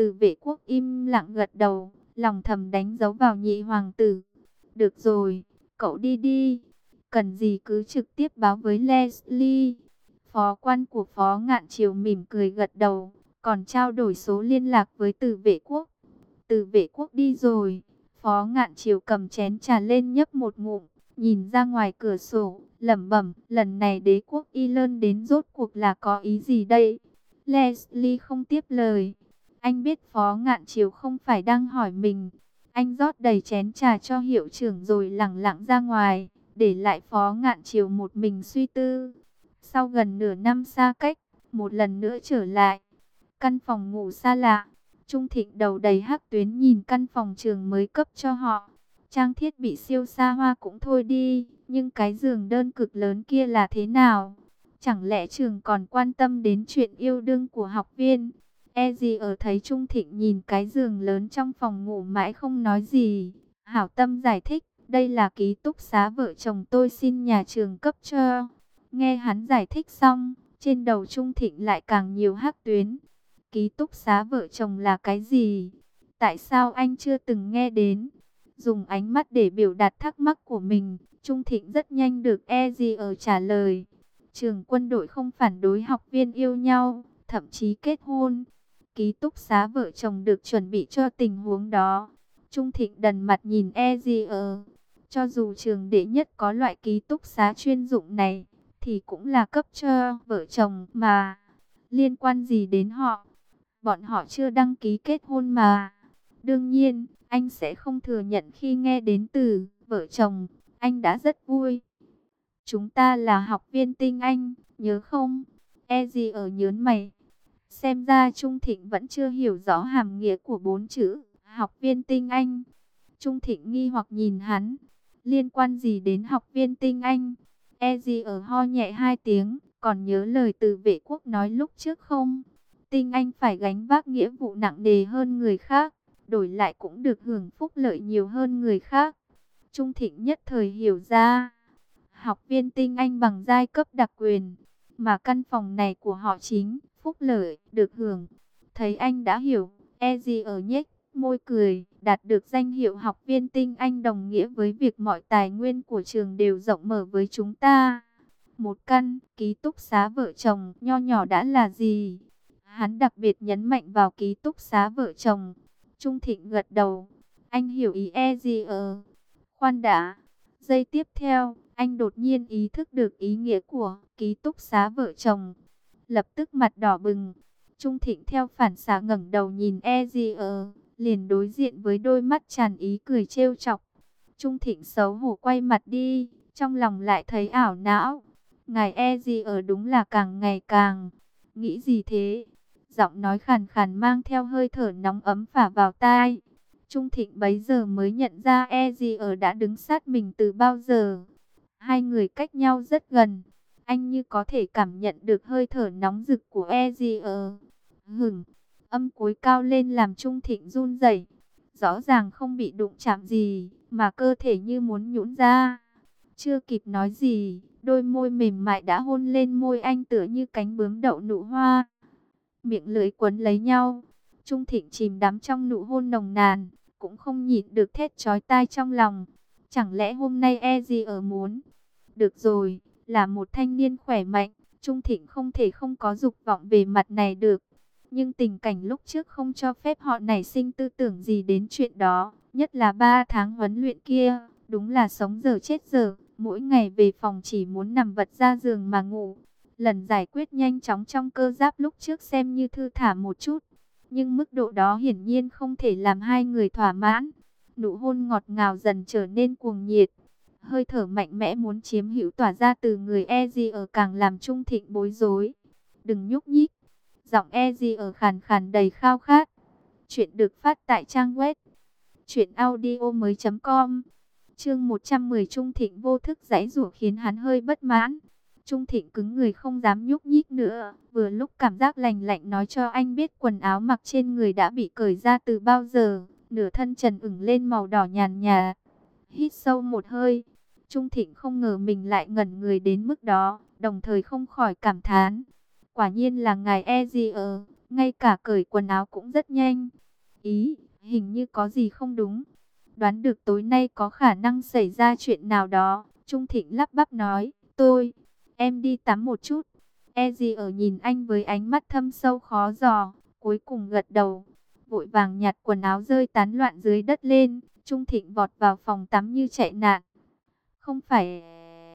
Từ Vệ Quốc im lặng gật đầu, lòng thầm đánh dấu vào nhị hoàng tử. Được rồi, cậu đi đi. Cần gì cứ trực tiếp báo với Leslie. Phó quan của Phó Ngạn Triều mỉm cười gật đầu, còn trao đổi số liên lạc với Từ Vệ Quốc. Từ Vệ Quốc đi rồi, Phó Ngạn Triều cầm chén trà lên nhấp một ngụm, nhìn ra ngoài cửa sổ, lẩm bẩm, lần này đế quốc Ireland đến rốt cuộc là có ý gì đây? Leslie không tiếp lời. Anh biết Phó Ngạn Triều không phải đang hỏi mình. Anh rót đầy chén trà cho hiệu trưởng rồi lẳng lặng ra ngoài, để lại Phó Ngạn Triều một mình suy tư. Sau gần nửa năm xa cách, một lần nữa trở lại căn phòng ngủ xa lạ, Trung Thịnh đầu đầy hắc tuyến nhìn căn phòng trường mới cấp cho họ. Trang thiết bị siêu xa hoa cũng thôi đi, nhưng cái giường đơn cực lớn kia là thế nào? Chẳng lẽ trường còn quan tâm đến chuyện yêu đương của học viên? E gì ở thấy Trung Thịnh nhìn cái giường lớn trong phòng ngủ mãi không nói gì. Hảo tâm giải thích, đây là ký túc xá vợ chồng tôi xin nhà trường cấp cho. Nghe hắn giải thích xong, trên đầu Trung Thịnh lại càng nhiều hắc tuyến. Ký túc xá vợ chồng là cái gì? Tại sao anh chưa từng nghe đến? Dùng ánh mắt để biểu đạt thắc mắc của mình, Trung Thịnh rất nhanh được E.G. ở trả lời. Trường quân đội không phản đối học viên yêu nhau, thậm chí kết hôn. Ký túc xá vợ chồng được chuẩn bị cho tình huống đó. Trung Thịnh đần mặt nhìn E.G. Cho dù trường đệ nhất có loại ký túc xá chuyên dụng này, thì cũng là cấp cho vợ chồng mà. Liên quan gì đến họ? Bọn họ chưa đăng ký kết hôn mà. Đương nhiên, anh sẽ không thừa nhận khi nghe đến từ vợ chồng, anh đã rất vui. Chúng ta là học viên tinh Anh, nhớ không? E gì ở nhớn mày. Xem ra Trung Thịnh vẫn chưa hiểu rõ hàm nghĩa của 4 chữ, học viên tinh Anh. Trung Thịnh nghi hoặc nhìn hắn. Liên quan gì đến học viên tinh Anh? E gì ở ho nhẹ 2 tiếng, còn nhớ lời Từ Vệ Quốc nói lúc trước không? Tinh Anh phải gánh vác nghĩa vụ nặng nề hơn người khác, đổi lại cũng được hưởng phúc lợi nhiều hơn người khác. Trung Thịnh nhất thời hiểu ra, học viên Tinh Anh bằng giai cấp đặc quyền, mà căn phòng này của họ chính, phúc lợi, được hưởng. Thấy anh đã hiểu, e gì ở nhếch môi cười, đạt được danh hiệu học viên Tinh Anh đồng nghĩa với việc mọi tài nguyên của trường đều rộng mở với chúng ta. Một căn ký túc xá vợ chồng nho nhỏ đã là gì? Hắn đặc biệt nhấn mạnh vào ký túc xá vợ chồng. Trung Thịnh gật đầu. Anh hiểu ý e gì khoan đã. Giây tiếp theo, anh đột nhiên ý thức được ý nghĩa của ký túc xá vợ chồng. Lập tức mặt đỏ bừng. Trung Thịnh theo phản xạ ngẩng đầu nhìn e gì liền đối diện với đôi mắt tràn ý cười trêu chọc. Trung Thịnh xấu hổ quay mặt đi, trong lòng lại thấy ảo não. Ngài e gì đúng là càng ngày càng... Nghĩ gì thế? Giọng nói khàn khàn mang theo hơi thở nóng ấm phả vào tai. Trung Thịnh bấy giờ mới nhận ra e gì đã đứng sát mình từ bao giờ. Hai người cách nhau rất gần. Anh như có thể cảm nhận được hơi thở nóng rực của e gì hửng. Âm cuối cao lên làm Trung Thịnh run rẩy. Rõ ràng không bị đụng chạm gì, mà cơ thể như muốn nhũn ra. Chưa kịp nói gì, đôi môi mềm mại đã hôn lên môi anh tựa như cánh bướm đậu nụ hoa. Miệng lưỡi quấn lấy nhau. Trung Thịnh chìm đắm trong nụ hôn nồng nàn, cũng không nhịn được thét chói tai trong lòng. Chẳng lẽ hôm nay e gì muốn? Được rồi, là một thanh niên khỏe mạnh, Trung Thịnh không thể không có dục vọng về mặt này được. Nhưng tình cảnh lúc trước không cho phép họ nảy sinh tư tưởng gì đến chuyện đó, nhất là 3 tháng huấn luyện kia, đúng là sống giờ chết giờ, mỗi ngày về phòng chỉ muốn nằm vật ra giường mà ngủ. Lần giải quyết nhanh chóng trong cơ giáp lúc trước xem như thư thả một chút, nhưng mức độ đó hiển nhiên không thể làm hai người thỏa mãn. Nụ hôn ngọt ngào dần trở nên cuồng nhiệt, hơi thở mạnh mẽ muốn chiếm hữu tỏa ra từ người E.G. càng làm Trung Thịnh bối rối. Đừng nhúc nhích. Giọng E.G. khàn khàn đầy khao khát. Chuyện được phát tại trang web truyệnaudiomoi.com. Chương 110 Trung Thịnh vô thức giãy giụa khiến hắn hơi bất mãn. Trung Thịnh cứng người không dám nhúc nhích nữa. Vừa lúc cảm giác lành lạnh nói cho anh biết quần áo mặc trên người đã bị cởi ra từ bao giờ. Nửa thân trần ửng lên màu đỏ nhàn nhạt. Hít sâu một hơi. Trung Thịnh không ngờ mình lại ngẩn người đến mức đó, đồng thời không khỏi cảm thán. Quả nhiên là ngài E.G. ngay cả cởi quần áo cũng rất nhanh. Ý, hình như có gì không đúng. Đoán được tối nay có khả năng xảy ra chuyện nào đó. Trung Thịnh lắp bắp nói, em đi tắm một chút. Eddie ở nhìn anh với ánh mắt thâm sâu khó dò, cuối cùng gật đầu. Vội vàng nhặt quần áo rơi tán loạn dưới đất lên. Trung Thịnh vọt vào phòng tắm như chạy nạn. Không phải...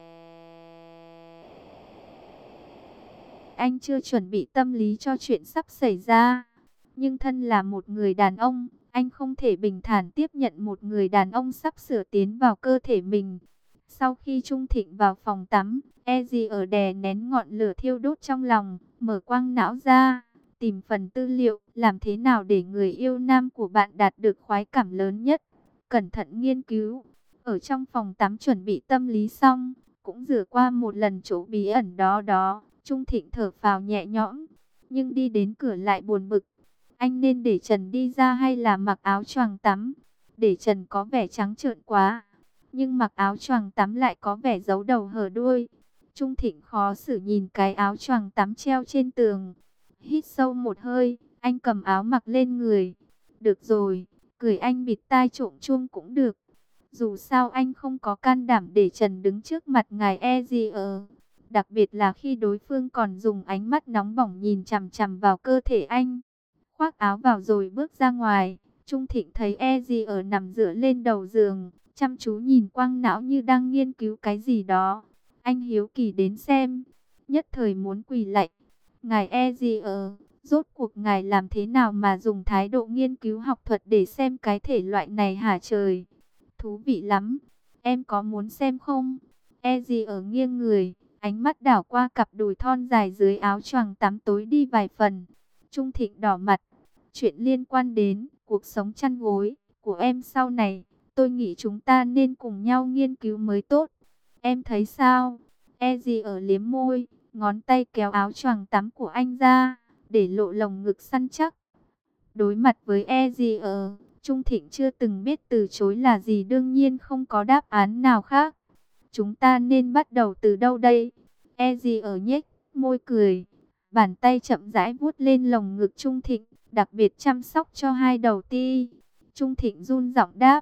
Anh chưa chuẩn bị tâm lý cho chuyện sắp xảy ra. Nhưng thân là một người đàn ông, anh không thể bình thản tiếp nhận một người đàn ông sắp sửa tiến vào cơ thể mình. Sau khi Trung Thịnh vào phòng tắm, Eddie ở đè nén ngọn lửa thiêu đốt trong lòng, mở quang não ra, tìm phần tư liệu, làm thế nào để người yêu nam của bạn đạt được khoái cảm lớn nhất. Cẩn thận nghiên cứu, ở trong phòng tắm chuẩn bị tâm lý xong, cũng rửa qua một lần chỗ bí ẩn đó. Trung Thịnh thở phào nhẹ nhõm, nhưng đi đến cửa lại buồn bực. Anh nên để trần đi ra hay là mặc áo choàng tắm? Để trần có vẻ trắng trợn quá, nhưng mặc áo choàng tắm lại có vẻ giấu đầu hở đuôi. Trung Thịnh khó xử nhìn cái áo choàng tắm treo trên tường. Hít sâu một hơi, anh cầm áo mặc lên người. Được rồi, cười anh bịt tai trộm chuông cũng được. Dù sao anh không có can đảm để trần đứng trước mặt ngài Ezier. Đặc biệt là khi đối phương còn dùng ánh mắt nóng bỏng nhìn chằm chằm vào cơ thể anh. Khoác áo vào rồi bước ra ngoài. Trung Thịnh thấy Ezier nằm dựa lên đầu giường, chăm chú nhìn quang não như đang nghiên cứu cái gì đó. Anh hiếu kỳ đến xem, nhất thời muốn quỳ lạy. Ngài Ezier, rốt cuộc ngài làm thế nào mà dùng thái độ nghiên cứu học thuật để xem cái thể loại này hả trời? Thú vị lắm, em có muốn xem không? Ezier nghiêng người, ánh mắt đảo qua cặp đùi thon dài dưới áo choàng tắm tối đi vài phần. Trung Thịnh đỏ mặt. Chuyện liên quan đến cuộc sống chăn gối của em sau này, tôi nghĩ chúng ta nên cùng nhau nghiên cứu mới tốt. Em thấy sao? Ezier liếm môi, ngón tay kéo áo choàng tắm của anh ra, để lộ lồng ngực săn chắc. Đối mặt với Ezier, Trung Thịnh chưa từng biết từ chối là gì, đương nhiên không có đáp án nào khác. Chúng ta nên bắt đầu từ đâu đây? Ezier nhếch môi cười, bàn tay chậm rãi vuốt lên lồng ngực Trung Thịnh, đặc biệt chăm sóc cho hai đầu ti. Trung Thịnh run giọng đáp,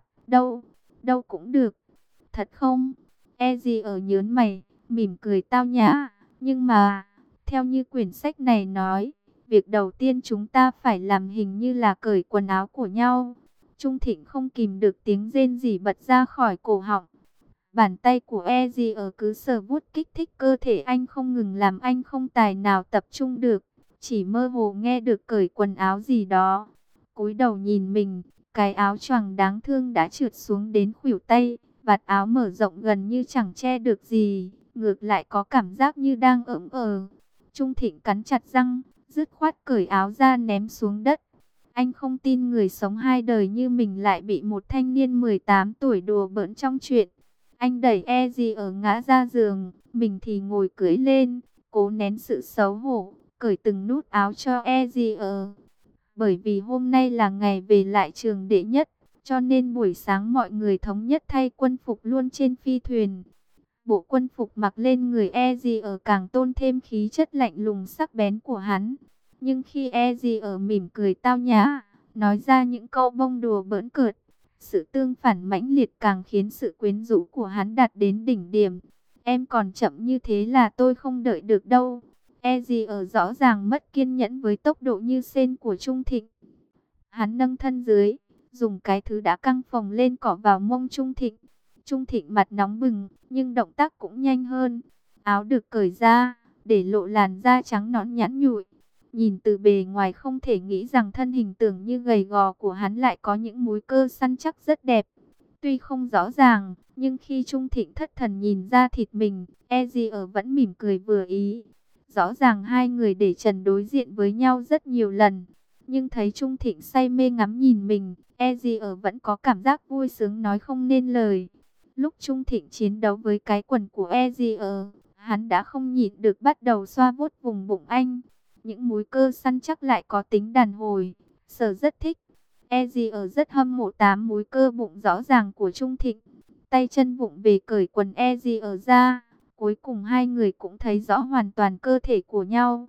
đâu cũng được. Thật không? Ezier nhớn mày, mỉm cười tao nhã. Nhưng mà, theo như quyển sách này nói, việc đầu tiên chúng ta phải làm hình như là cởi quần áo của nhau. Trung Thịnh không kìm được tiếng rên rỉ bật ra khỏi cổ họng. Bàn tay của Ezier cứ sờ vuốt kích thích cơ thể anh không ngừng, làm anh không tài nào tập trung được. Chỉ mơ hồ nghe được cởi quần áo gì đó. Cúi đầu nhìn mình, cái áo choàng đáng thương đã trượt xuống đến khuỷu tay. Vạt áo mở rộng gần như chẳng che được gì, ngược lại có cảm giác như đang ỡm ờ. Trung Thịnh cắn chặt răng, dứt khoát cởi áo ra ném xuống đất. Anh không tin người sống hai đời như mình lại bị một thanh niên 18 tuổi đùa bỡn trong chuyện. Anh đẩy Ezier ngã ra giường, mình thì ngồi cưỡi lên, cố nén sự xấu hổ, cởi từng nút áo cho Ezier. Bởi vì hôm nay là ngày về lại trường đệ nhất, cho nên buổi sáng mọi người thống nhất thay quân phục luôn trên phi thuyền. Bộ quân phục mặc lên người Ezier càng tôn thêm khí chất lạnh lùng sắc bén của hắn. Nhưng khi Ezier mỉm cười tao nhã, nói ra những câu bông đùa bỡn cợt, sự tương phản mãnh liệt càng khiến sự quyến rũ của hắn đạt đến đỉnh điểm. Em còn chậm như thế là tôi không đợi được đâu. Ezier rõ ràng mất kiên nhẫn với tốc độ như sên của Trung Thịnh. Hắn nâng thân dưới, dùng cái thứ đã căng phồng lên cọ vào mông Trung Thịnh. Trung Thịnh mặt nóng bừng, nhưng động tác cũng nhanh hơn. Áo được cởi ra, để lộ làn da trắng nõn nhẵn nhụi. Nhìn từ bề ngoài không thể nghĩ rằng thân hình tưởng như gầy gò của hắn lại có những múi cơ săn chắc rất đẹp. Tuy không rõ ràng, nhưng khi Trung Thịnh thất thần nhìn ra thịt mình, Ezier vẫn mỉm cười vừa ý. Rõ ràng hai người để trần đối diện với nhau rất nhiều lần. Nhưng thấy Trung Thịnh say mê ngắm nhìn mình, Ezier vẫn có cảm giác vui sướng nói không nên lời. Lúc Trung Thịnh chiến đấu với cái quần của Ezier, hắn đã không nhịn được bắt đầu xoa vuốt vùng bụng anh. Những múi cơ săn chắc lại có tính đàn hồi, Sở rất thích. Ezier rất hâm mộ 8 múi cơ bụng rõ ràng của Trung Thịnh. Tay chân vụng về cởi quần Ezier ra. Cuối cùng hai người cũng thấy rõ hoàn toàn cơ thể của nhau.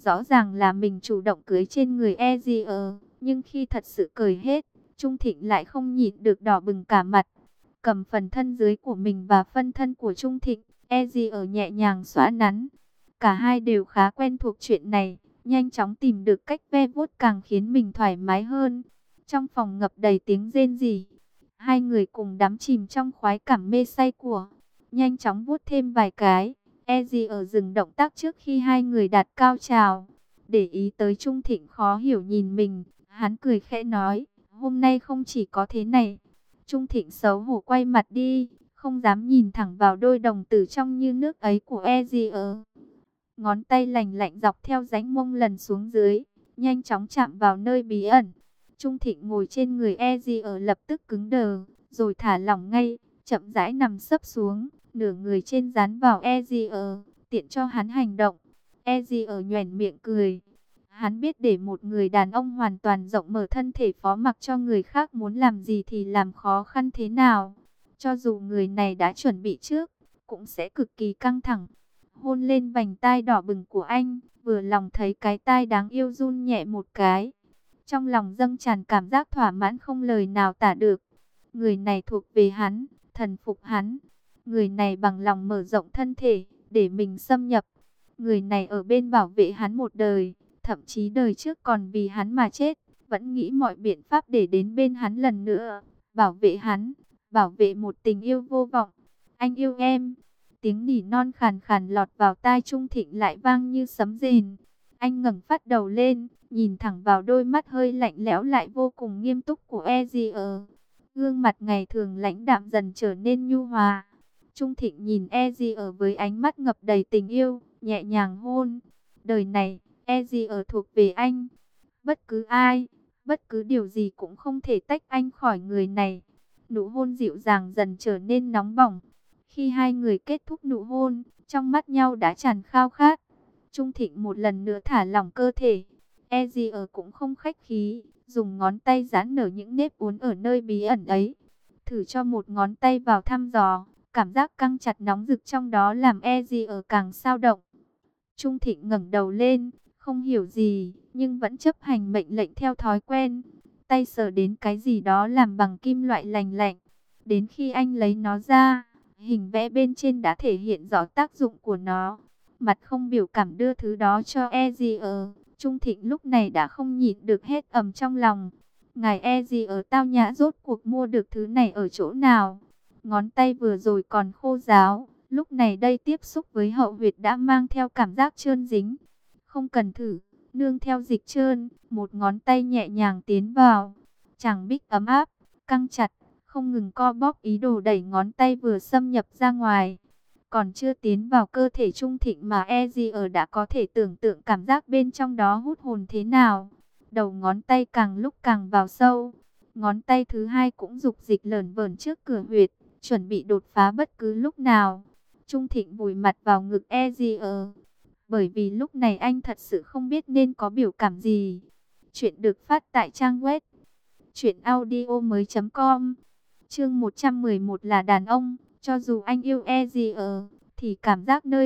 Rõ ràng là mình chủ động cưới trên người Ezier, nhưng khi thật sự cởi hết, Trung Thịnh lại không nhịn được đỏ bừng cả mặt. Cầm phần thân dưới của mình và phân thân của Trung Thịnh, Ezier nhẹ nhàng xõa nắn. Cả hai đều khá quen thuộc chuyện này, nhanh chóng tìm được cách ve vuốt càng khiến mình thoải mái hơn. Trong phòng ngập đầy tiếng rên rỉ, hai người cùng đắm chìm trong khoái cảm mê say của. Nhanh chóng vuốt thêm vài cái, Ezier dừng động tác trước khi hai người đạt cao trào. Để ý tới Trung Thịnh khó hiểu nhìn mình, hắn cười khẽ nói, hôm nay không chỉ có thế này. Trung Thịnh xấu hổ quay mặt đi, không dám nhìn thẳng vào đôi đồng tử trong như nước ấy của Ezier. Ngón tay lành lạnh dọc theo rãnh mông lần xuống dưới, nhanh chóng chạm vào nơi bí ẩn. Trung Thịnh ngồi trên người Ezier lập tức cứng đờ, rồi thả lỏng ngay, chậm rãi nằm sấp xuống, nửa người trên dán vào Ezier, tiện cho hắn hành động. Ezier nhoẻn miệng cười. Hắn biết để một người đàn ông hoàn toàn rộng mở thân thể phó mặc cho người khác muốn làm gì thì làm khó khăn thế nào. Cho dù người này đã chuẩn bị trước, cũng sẽ cực kỳ căng thẳng. Hôn lên vành tai đỏ bừng của anh, vừa lòng thấy cái tai đáng yêu run nhẹ một cái. Trong lòng dâng tràn cảm giác thỏa mãn không lời nào tả được. Người này thuộc về hắn, thần phục hắn. Người này bằng lòng mở rộng thân thể, để mình xâm nhập. Người này ở bên bảo vệ hắn một đời, thậm chí đời trước còn vì hắn mà chết. Vẫn nghĩ mọi biện pháp để đến bên hắn lần nữa, bảo vệ hắn, bảo vệ một tình yêu vô vọng. Anh yêu em. Tiếng nỉ non khàn khàn lọt vào tai Trung Thịnh lại vang như sấm rền. Anh ngẩng phát đầu lên, nhìn thẳng vào đôi mắt hơi lạnh lẽo lại vô cùng nghiêm túc của Ezier. Gương mặt ngày thường lãnh đạm dần trở nên nhu hòa. Trung Thịnh nhìn Ezier với ánh mắt ngập đầy tình yêu, nhẹ nhàng hôn. Đời này, Ezier thuộc về anh. Bất cứ ai, bất cứ điều gì cũng không thể tách anh khỏi người này. Nụ hôn dịu dàng dần trở nên nóng bỏng. Khi hai người kết thúc nụ hôn, trong mắt nhau đã tràn khao khát. Trung Thịnh một lần nữa thả lỏng cơ thể. Ezier cũng không khách khí, dùng ngón tay giãn nở những nếp uốn ở nơi bí ẩn ấy. Thử cho một ngón tay vào thăm dò, cảm giác căng chặt nóng rực trong đó làm Ezier càng xao động. Trung Thịnh ngẩng đầu lên, không hiểu gì, nhưng vẫn chấp hành mệnh lệnh theo thói quen. Tay sờ đến cái gì đó làm bằng kim loại lành lạnh. Đến khi anh lấy nó ra, hình vẽ bên trên đã thể hiện rõ tác dụng của nó. Mặt không biểu cảm đưa thứ đó cho Ezier. Trung Thịnh lúc này đã không nhịn được hết ầm trong lòng. Ngài Ezier tao nhã rốt cuộc mua được thứ này ở chỗ nào? Ngón tay vừa rồi còn khô ráo, lúc này đây tiếp xúc với hậu huyệt đã mang theo cảm giác trơn dính. Không cần thử, nương theo dịch trơn, một ngón tay nhẹ nhàng tiến vào. Chàng bích ấm áp, căng chặt, không ngừng co bóp ý đồ đẩy ngón tay vừa xâm nhập ra ngoài. Còn chưa tiến vào cơ thể Trung Thịnh mà Ezier đã có thể tưởng tượng cảm giác bên trong đó hút hồn thế nào. Đầu ngón tay càng lúc càng vào sâu. Ngón tay thứ hai cũng dục dịch lởn vởn trước cửa huyệt, chuẩn bị đột phá bất cứ lúc nào. Trung Thịnh vùi mặt vào ngực Ezier. Bởi vì lúc này anh thật sự không biết nên có biểu cảm gì. Chuyện được phát tại trang web truyệnaudiomoi.com. Chương 111 là đàn ông. Cho dù anh yêu Ezier, thì cảm giác nơi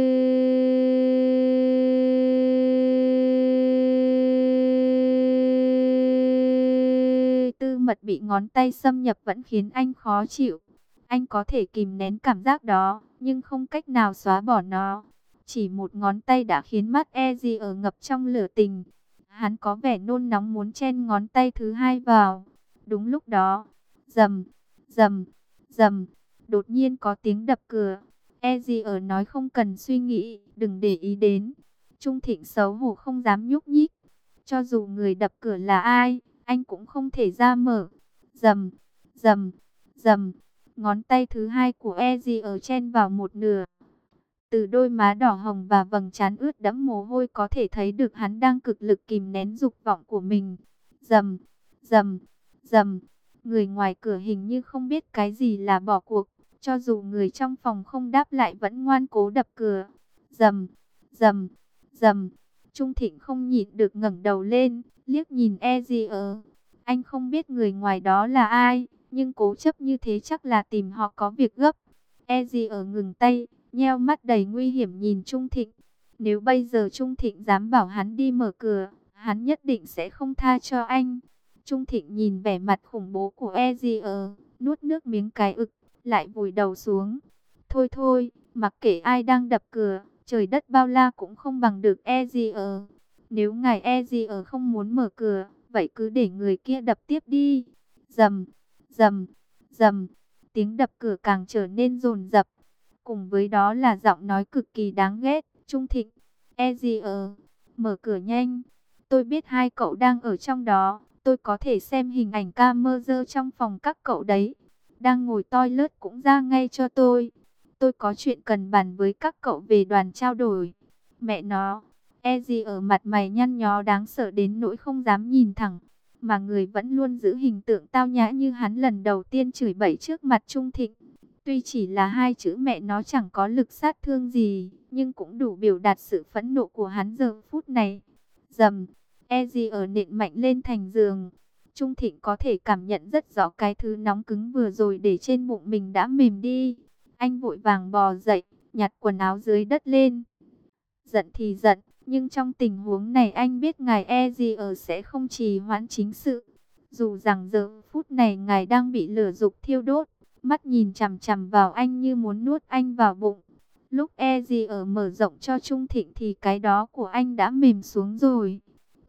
tư mật bị ngón tay xâm nhập vẫn khiến anh khó chịu. Anh có thể kìm nén cảm giác đó, nhưng không cách nào xóa bỏ nó. Chỉ một ngón tay đã khiến mắt Ezier ngập trong lửa tình. Hắn có vẻ nôn nóng muốn chen ngón tay thứ hai vào. Đúng lúc đó, rầm, rầm, rầm, đột nhiên có tiếng đập cửa. Ezier nói không cần suy nghĩ, đừng để ý đến. Trung Thịnh xấu hổ không dám nhúc nhích. Cho dù người đập cửa là ai, anh cũng không thể ra mở. Rầm, rầm, rầm, ngón tay thứ hai của Ezier chen vào một nửa. Từ đôi má đỏ hồng và vầng trán ướt đẫm mồ hôi có thể thấy được hắn đang cực lực kìm nén dục vọng của mình. Rầm, rầm, rầm. Người ngoài cửa hình như không biết cái gì là bỏ cuộc. Cho dù người trong phòng không đáp lại vẫn ngoan cố đập cửa. Rầm, rầm, rầm. Trung Thịnh không nhịn được ngẩng đầu lên, liếc nhìn Ezier. Anh không biết người ngoài đó là ai, nhưng cố chấp như thế chắc là tìm họ có việc gấp. Ezier ngừng tay, nheo mắt đầy nguy hiểm nhìn Trung Thịnh. Nếu bây giờ Trung Thịnh dám bảo hắn đi mở cửa, hắn nhất định sẽ không tha cho anh. Trung Thịnh nhìn vẻ mặt khủng bố của Ezier, nuốt nước miếng cái ực, lại vùi đầu xuống. Thôi thôi, mặc kệ ai đang đập cửa, trời đất bao la cũng không bằng được Ezier. Nếu ngài Ezier không muốn mở cửa, vậy cứ để người kia đập tiếp đi. Rầm, rầm, rầm, tiếng đập cửa càng trở nên dồn dập. Cùng với đó là giọng nói cực kỳ đáng ghét. Trung Thịnh, Ezier, mở cửa nhanh. Tôi biết hai cậu đang ở trong đó. Tôi có thể xem hình ảnh camera trong phòng các cậu đấy. Đang ngồi toilet cũng ra ngay cho tôi. Tôi có chuyện cần bàn với các cậu về đoàn trao đổi. Mẹ nó, Ezier mặt mày nhăn nhó đáng sợ đến nỗi không dám nhìn thẳng. Mà người vẫn luôn giữ hình tượng tao nhã như hắn lần đầu tiên chửi bậy trước mặt Trung Thịnh. Tuy chỉ là hai chữ mẹ nó chẳng có lực sát thương gì, nhưng cũng đủ biểu đạt sự phẫn nộ của hắn giờ phút này. Dầm, Ezier nện mạnh lên thành giường. Trung Thịnh có thể cảm nhận rất rõ cái thứ nóng cứng vừa rồi để trên bụng mình đã mềm đi. Anh vội vàng bò dậy, nhặt quần áo dưới đất lên. Giận thì giận, nhưng trong tình huống này anh biết ngài Ezier sẽ không trì hoãn chính sự. Dù rằng giờ phút này ngài đang bị lửa dục thiêu đốt, mắt nhìn chằm chằm vào anh như muốn nuốt anh vào bụng. Lúc Ezier mở rộng cho Trung Thịnh thì cái đó của anh đã mềm xuống rồi.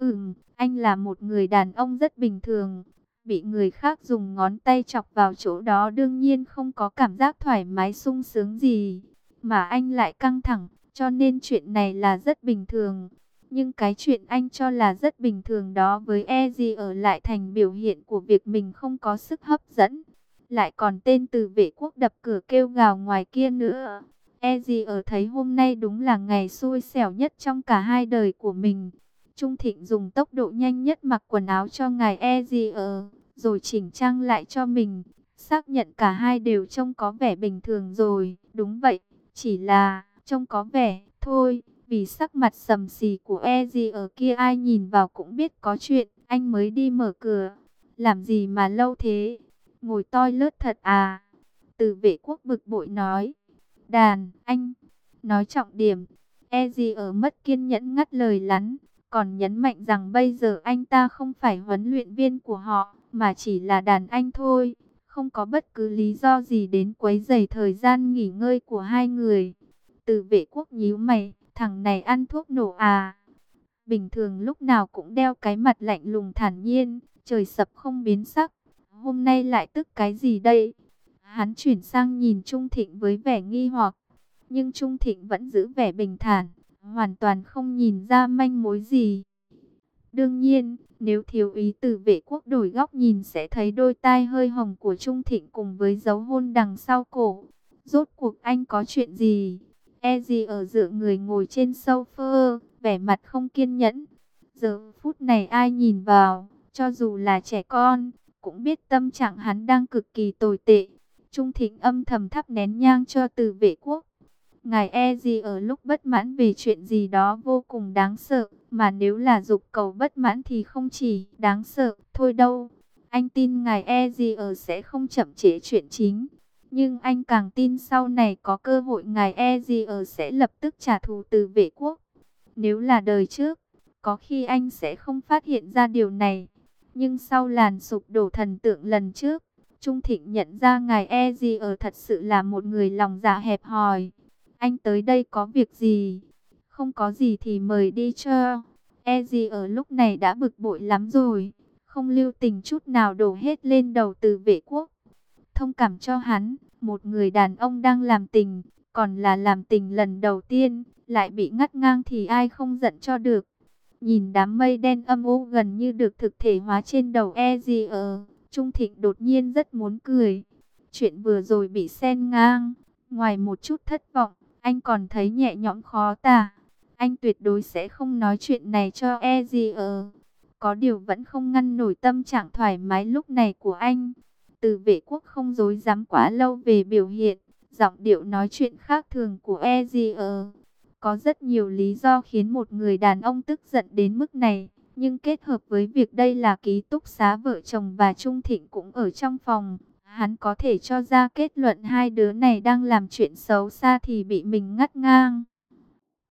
Anh là một người đàn ông rất bình thường. Bị người khác dùng ngón tay chọc vào chỗ đó đương nhiên không có cảm giác thoải mái sung sướng gì. Mà anh lại căng thẳng, cho nên chuyện này là rất bình thường. Nhưng cái chuyện anh cho là rất bình thường đó với Ezier lại thành biểu hiện của việc mình không có sức hấp dẫn. Lại còn tên từ vệ quốc đập cửa kêu gào ngoài kia nữa. Ezier thấy hôm nay đúng là ngày xui xẻo nhất trong cả hai đời của mình. Trung Thịnh dùng tốc độ nhanh nhất mặc quần áo cho ngài Ezier, rồi chỉnh trang lại cho mình. Xác nhận cả hai đều trông có vẻ bình thường rồi. Đúng vậy, chỉ là trông có vẻ thôi. Vì sắc mặt sầm xì của Ezier kia ai nhìn vào cũng biết có chuyện. Anh mới đi mở cửa. Làm gì mà lâu thế? Ngồi toilet thật à? Từ vệ quốc bực bội nói. Đàn, anh, nói trọng điểm. Ezier mất kiên nhẫn ngắt lời lắn, còn nhấn mạnh rằng bây giờ anh ta không phải huấn luyện viên của họ, mà chỉ là đàn anh thôi. Không có bất cứ lý do gì đến quấy rầy thời gian nghỉ ngơi của hai người. Từ vệ quốc nhíu mày, thằng này ăn thuốc nổ à? Bình thường lúc nào cũng đeo cái mặt lạnh lùng thản nhiên, trời sập không biến sắc. Hôm nay lại tức cái gì đây? Hắn chuyển sang nhìn Trung Thịnh với vẻ nghi hoặc. Nhưng Trung Thịnh vẫn giữ vẻ bình thản, hoàn toàn không nhìn ra manh mối gì. Đương nhiên, nếu thiếu ý từ vệ quốc đổi góc nhìn sẽ thấy đôi tai hơi hồng của Trung Thịnh cùng với dấu hôn đằng sau cổ. Rốt cuộc anh có chuyện gì? Ezier dựa người ngồi trên sofa, vẻ mặt không kiên nhẫn. Giờ phút này ai nhìn vào, cho dù là trẻ con, cũng biết tâm trạng hắn đang cực kỳ tồi tệ. Trung Thịnh âm thầm thắp nén nhang cho từ vệ quốc. Ngài Ezier lúc bất mãn về chuyện gì đó vô cùng đáng sợ, mà nếu là dục cầu bất mãn thì không chỉ đáng sợ thôi đâu. Anh tin ngài Ezier sẽ không chậm trễ chuyện chính. Nhưng anh càng tin sau này có cơ hội ngài Ezier sẽ lập tức trả thù từ vệ quốc. Nếu là đời trước, có khi anh sẽ không phát hiện ra điều này. Nhưng sau làn sụp đổ thần tượng lần trước, Trung Thịnh nhận ra ngài Ezier thật sự là một người lòng dạ hẹp hòi. Anh tới đây có việc gì? Không có gì thì mời đi cho. Ezier lúc này đã bực bội lắm rồi, không lưu tình chút nào đổ hết lên đầu từ vệ quốc. Thông cảm cho hắn, một người đàn ông đang làm tình, còn là làm tình lần đầu tiên, lại bị ngắt ngang thì ai không giận cho được. Nhìn đám mây đen âm u gần như được thực thể hóa trên đầu Ezier, Trung Thịnh đột nhiên rất muốn cười. Chuyện vừa rồi bị xen ngang, ngoài một chút thất vọng, anh còn thấy nhẹ nhõm khó tả. Anh tuyệt đối sẽ không nói chuyện này cho Ezier. Có điều vẫn không ngăn nổi tâm trạng thoải mái lúc này của anh. Từ vệ quốc không dối dám quá lâu về biểu hiện, giọng điệu nói chuyện khác thường của Ezier. Có rất nhiều lý do khiến một người đàn ông tức giận đến mức này. Nhưng kết hợp với việc đây là ký túc xá vợ chồng và Trung Thịnh cũng ở trong phòng, hắn có thể cho ra kết luận hai đứa này đang làm chuyện xấu xa thì bị mình ngắt ngang.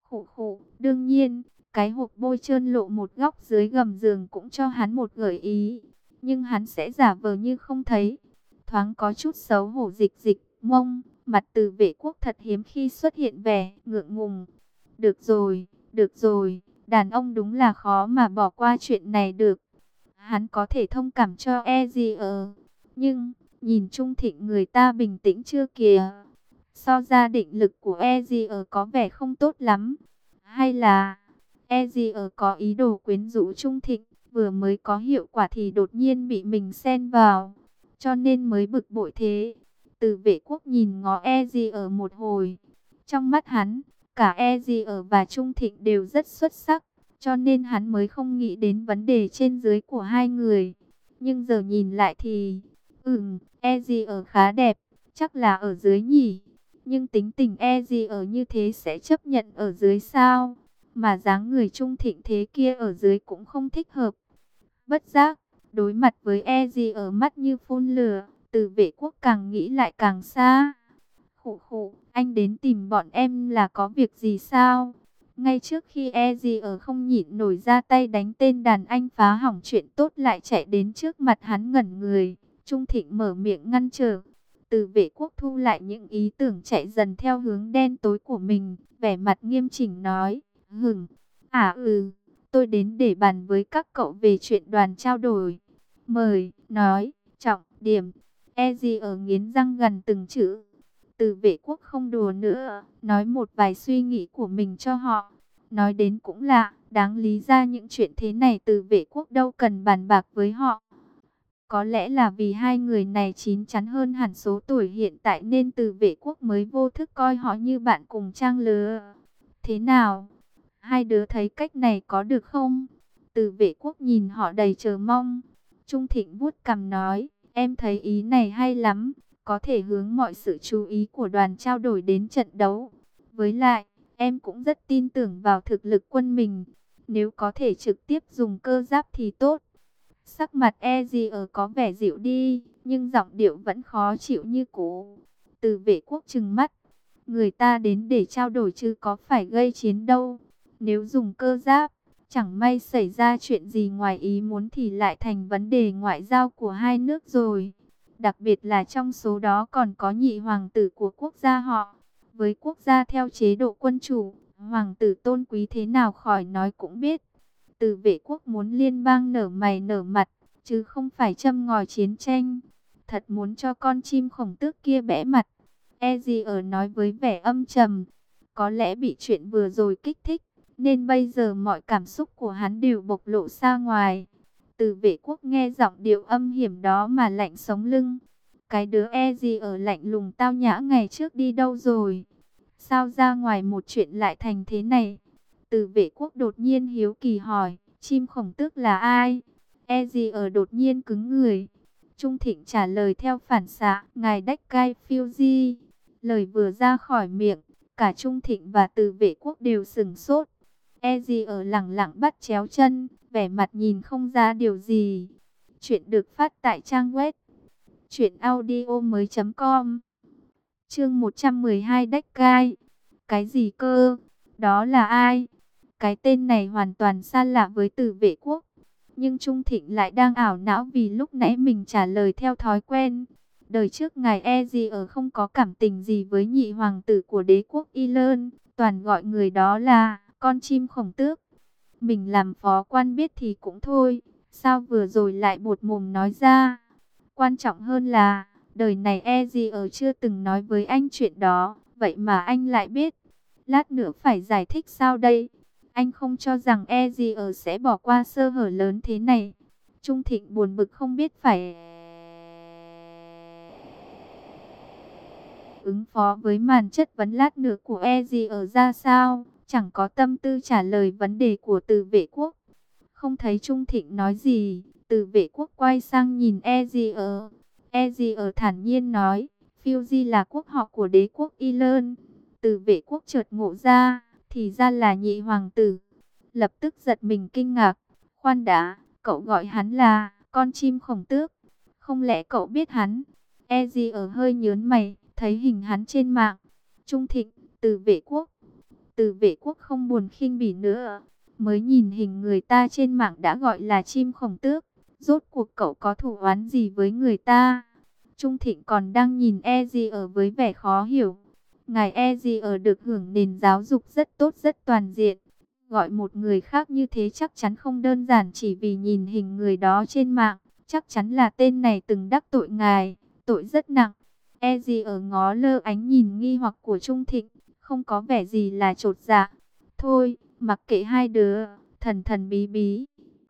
Khụ khụ, đương nhiên, cái hộp bôi trơn lộ một góc dưới gầm giường cũng cho hắn một gợi ý. Nhưng hắn sẽ giả vờ như không thấy. Thoáng có chút xấu hổ dịch dịch, mông, mặt Từ Vệ Quốc thật hiếm khi xuất hiện vẻ ngượng ngùng. Được rồi, đàn ông đúng là khó mà bỏ qua chuyện này được. Hắn có thể thông cảm cho Ezier, nhưng nhìn Trung Thịnh người ta bình tĩnh chưa kìa. So ra định lực của Ezier có vẻ không tốt lắm. Hay là Ezier có ý đồ quyến rũ Trung Thịnh, vừa mới có hiệu quả thì đột nhiên bị mình xen vào, cho nên mới bực bội thế. Từ Vệ Quốc nhìn ngó Ezier một hồi. Trong mắt hắn, cả Ezier và Trung Thịnh đều rất xuất sắc, cho nên hắn mới không nghĩ đến vấn đề trên dưới của hai người. Nhưng giờ nhìn lại thì, Ezier khá đẹp, chắc là ở dưới nhỉ. Nhưng tính tình Ezier như thế sẽ chấp nhận ở dưới sao? Mà dáng người Trung Thịnh thế kia ở dưới cũng không thích hợp. Bất giác, đối mặt với Ezier mắt như phun lửa, Từ Vệ Quốc càng nghĩ lại càng xa. Khụ khụ, anh đến tìm bọn em là có việc gì sao? Ngay trước khi Ezier không nhịn nổi ra tay đánh tên đàn anh phá hỏng chuyện tốt lại chạy đến trước mặt hắn ngẩn người. Trung Thịnh mở miệng ngăn trở. Từ Vệ Quốc thu lại những ý tưởng chạy dần theo hướng đen tối của mình, vẻ mặt nghiêm chỉnh nói, tôi đến để bàn với các cậu về chuyện đoàn trao đổi. Mời, nói, trọng điểm. Ezier nghiến răng gần từng chữ. Từ Vệ Quốc không đùa nữa, nói một vài suy nghĩ của mình cho họ. Nói đến cũng lạ, đáng lý ra những chuyện thế này Từ Vệ Quốc đâu cần bàn bạc với họ. Có lẽ là vì hai người này chín chắn hơn hẳn số tuổi hiện tại nên Từ Vệ Quốc mới vô thức coi họ như bạn cùng trang lứa. Thế nào? Hai đứa thấy cách này có được không? Từ Vệ Quốc nhìn họ đầy chờ mong. Trung Thịnh vuốt cằm nói, em thấy ý này hay lắm, có thể hướng mọi sự chú ý của đoàn trao đổi đến trận đấu. Với lại, em cũng rất tin tưởng vào thực lực quân mình, nếu có thể trực tiếp dùng cơ giáp thì tốt. Sắc mặt Ezier có vẻ dịu đi, nhưng giọng điệu vẫn khó chịu như cũ. Từ Vệ Quốc trừng mắt, người ta đến để trao đổi chứ có phải gây chiến đâu. Nếu dùng cơ giáp, chẳng may xảy ra chuyện gì ngoài ý muốn thì lại thành vấn đề ngoại giao của hai nước rồi. Đặc biệt là trong số đó còn có nhị hoàng tử của quốc gia họ. Với quốc gia theo chế độ quân chủ, hoàng tử tôn quý thế nào khỏi nói cũng biết. Từ Vệ Quốc muốn liên bang nở mày nở mặt, chứ không phải châm ngòi chiến tranh. Thật muốn cho con chim khổng tước kia bẽ mặt. Ezier nói với vẻ âm trầm. Có lẽ bị chuyện vừa rồi kích thích, nên bây giờ mọi cảm xúc của hắn đều bộc lộ ra ngoài. Từ Vệ Quốc nghe giọng điệu âm hiểm đó mà lạnh sống lưng. Cái đứa Ezier lạnh lùng tao nhã ngày trước đi đâu rồi? Sao ra ngoài một chuyện lại thành thế này? Từ Vệ Quốc đột nhiên hiếu kỳ hỏi, chim khổng tước là ai? Ezier đột nhiên cứng người. Trung Thịnh trả lời theo phản xạ, ngài Đách-Cai Fuji. Lời vừa ra khỏi miệng, cả Trung Thịnh và Từ Vệ Quốc đều sửng sốt. Ezier lẳng lặng bắt chéo chân, vẻ mặt nhìn không ra điều gì. Chuyện được phát tại trang web truyệnaudiomoi.com. Chương 112 Đách-Cai. Cái gì cơ? Đó là ai? Cái tên này hoàn toàn xa lạ với Từ Vệ Quốc. Nhưng Trung Thịnh lại đang ảo não vì lúc nãy mình trả lời theo thói quen. Đời trước ngài Ezier không có cảm tình gì với nhị hoàng tử của đế quốc Ireland, toàn gọi người đó là con chim khổng tước. Mình làm phó quan biết thì cũng thôi, sao vừa rồi lại buột mồm nói ra? Quan trọng hơn là, đời này Ezier chưa từng nói với anh chuyện đó, vậy mà anh lại biết. Lát nữa phải giải thích sao đây? Anh không cho rằng Ezier sẽ bỏ qua sơ hở lớn thế này. Trung Thịnh buồn bực không biết phải ứng phó với màn chất vấn lát nữa của Ezier ra sao, chẳng có tâm tư trả lời vấn đề của Từ Vệ Quốc. Không thấy Trung Thịnh nói gì, Từ Vệ Quốc quay sang nhìn Ezier. Ezier thản nhiên nói, Fuji là quốc họ của đế quốc Ireland. Từ Vệ Quốc chợt ngộ ra, thì ra là nhị hoàng tử. Lập tức giật mình kinh ngạc. Khoan đã, cậu gọi hắn là con chim khổng tước. Không lẽ cậu biết hắn? Ezier hơi nhớn mày, thấy hình hắn trên mạng. Trung Thịnh, Từ Vệ Quốc. Từ Vệ Quốc không buồn khinh bỉ nữa. Mới nhìn hình người ta trên mạng đã gọi là chim khổng tước. Rốt cuộc cậu có thù oán gì với người ta? Trung Thịnh còn đang nhìn E.G. ở với vẻ khó hiểu. Ngài E.G. ở được hưởng nền giáo dục rất tốt, rất toàn diện. Gọi một người khác như thế chắc chắn không đơn giản chỉ vì nhìn hình người đó trên mạng. Chắc chắn là tên này từng đắc tội ngài, tội rất nặng. E.G. ở ngó lơ ánh nhìn nghi hoặc của Trung Thịnh, không có vẻ gì là chột dạ. Thôi, mặc kệ hai đứa, thần thần bí bí.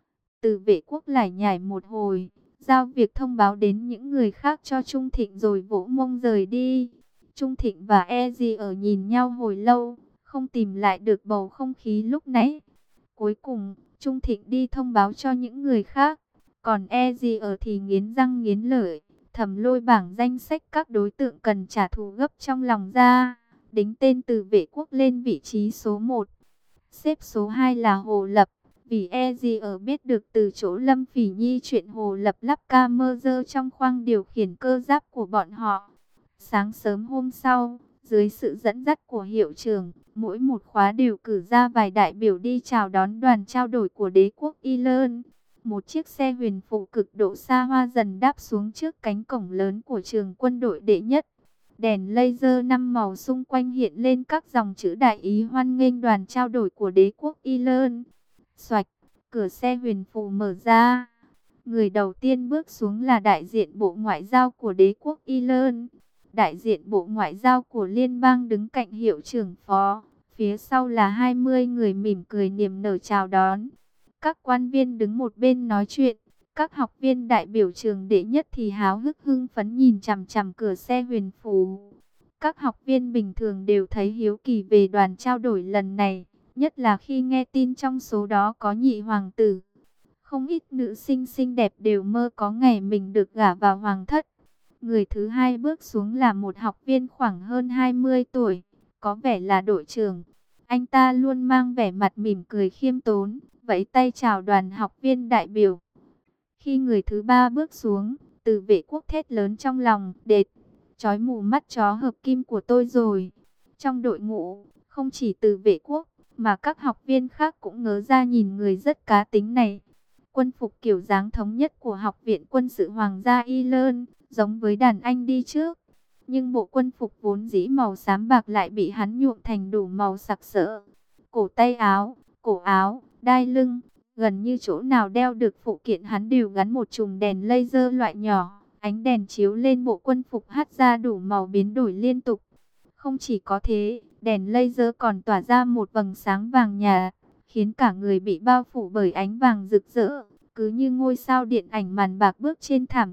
Từ Vệ Quốc lải nhải một hồi, giao việc thông báo đến những người khác cho Trung Thịnh rồi vỗ mông rời đi. Trung Thịnh và E.G. ở nhìn nhau hồi lâu, không tìm lại được bầu không khí lúc nãy. Cuối cùng, Trung Thịnh đi thông báo cho những người khác, còn E.G. ở thì nghiến răng nghiến lợi, thầm lôi bảng danh sách các đối tượng cần trả thù gấp trong lòng ra, đính tên Từ Vệ Quốc lên vị trí số 1. Xếp số 2 là Hồ Lập. Vì E.G. ở biết được từ chỗ Lâm Phỉ Nhi chuyện Hồ Lập lắp camera trong khoang điều khiển cơ giáp của bọn họ. Sáng sớm hôm sau, dưới sự dẫn dắt của hiệu trưởng, mỗi một khóa đều cử ra vài đại biểu đi chào đón đoàn trao đổi của đế quốc Ireland. Một chiếc xe huyền phù cực độ xa hoa dần đáp xuống trước cánh cổng lớn của trường quân đội đệ nhất. Đèn laser 5 màu xung quanh hiện lên các dòng chữ đại ý hoan nghênh đoàn trao đổi của đế quốc Ireland. Xoạch, cửa xe huyền phù mở ra. Người đầu tiên bước xuống là đại diện Bộ Ngoại giao của đế quốc Ireland. Đại diện Bộ Ngoại giao của liên bang đứng cạnh hiệu trưởng phó. Phía sau là 20 người mỉm cười niềm nở chào đón. Các quan viên đứng một bên nói chuyện. Các học viên đại biểu trường đệ nhất thì háo hức hưng phấn nhìn chằm chằm cửa xe huyền phù. Các học viên bình thường đều thấy hiếu kỳ về đoàn trao đổi lần này, nhất là khi nghe tin trong số đó có nhị hoàng tử. Không ít nữ sinh xinh đẹp đều mơ có ngày mình được gả vào hoàng thất. Người thứ hai bước xuống là một học viên khoảng hơn 20 tuổi, có vẻ là đội trưởng. Anh ta luôn mang vẻ mặt mỉm cười khiêm tốn, vẫy tay chào đoàn học viên đại biểu. Khi người thứ ba bước xuống, Từ Vệ Quốc thét lớn trong lòng, đệt, chói mù mắt chó hợp kim của tôi rồi. Trong đội ngũ, không chỉ Từ Vệ Quốc, mà các học viên khác cũng ngớ ra nhìn người rất cá tính này. Quân phục kiểu dáng thống nhất của Học viện Quân sự Hoàng gia Ireland, giống với đàn anh đi trước. Nhưng bộ quân phục vốn dĩ màu xám bạc lại bị hắn nhuộm thành đủ màu sặc sỡ. Cổ tay áo, cổ áo, đai lưng, gần như chỗ nào đeo được phụ kiện hắn đều gắn một chùm đèn laser loại nhỏ. Ánh đèn chiếu lên bộ quân phục hắt ra đủ màu biến đổi liên tục. Không chỉ có thế, đèn laser còn tỏa ra một vầng sáng vàng nhạt, khiến cả người bị bao phủ bởi ánh vàng rực rỡ, cứ như ngôi sao điện ảnh màn bạc bước trên thảm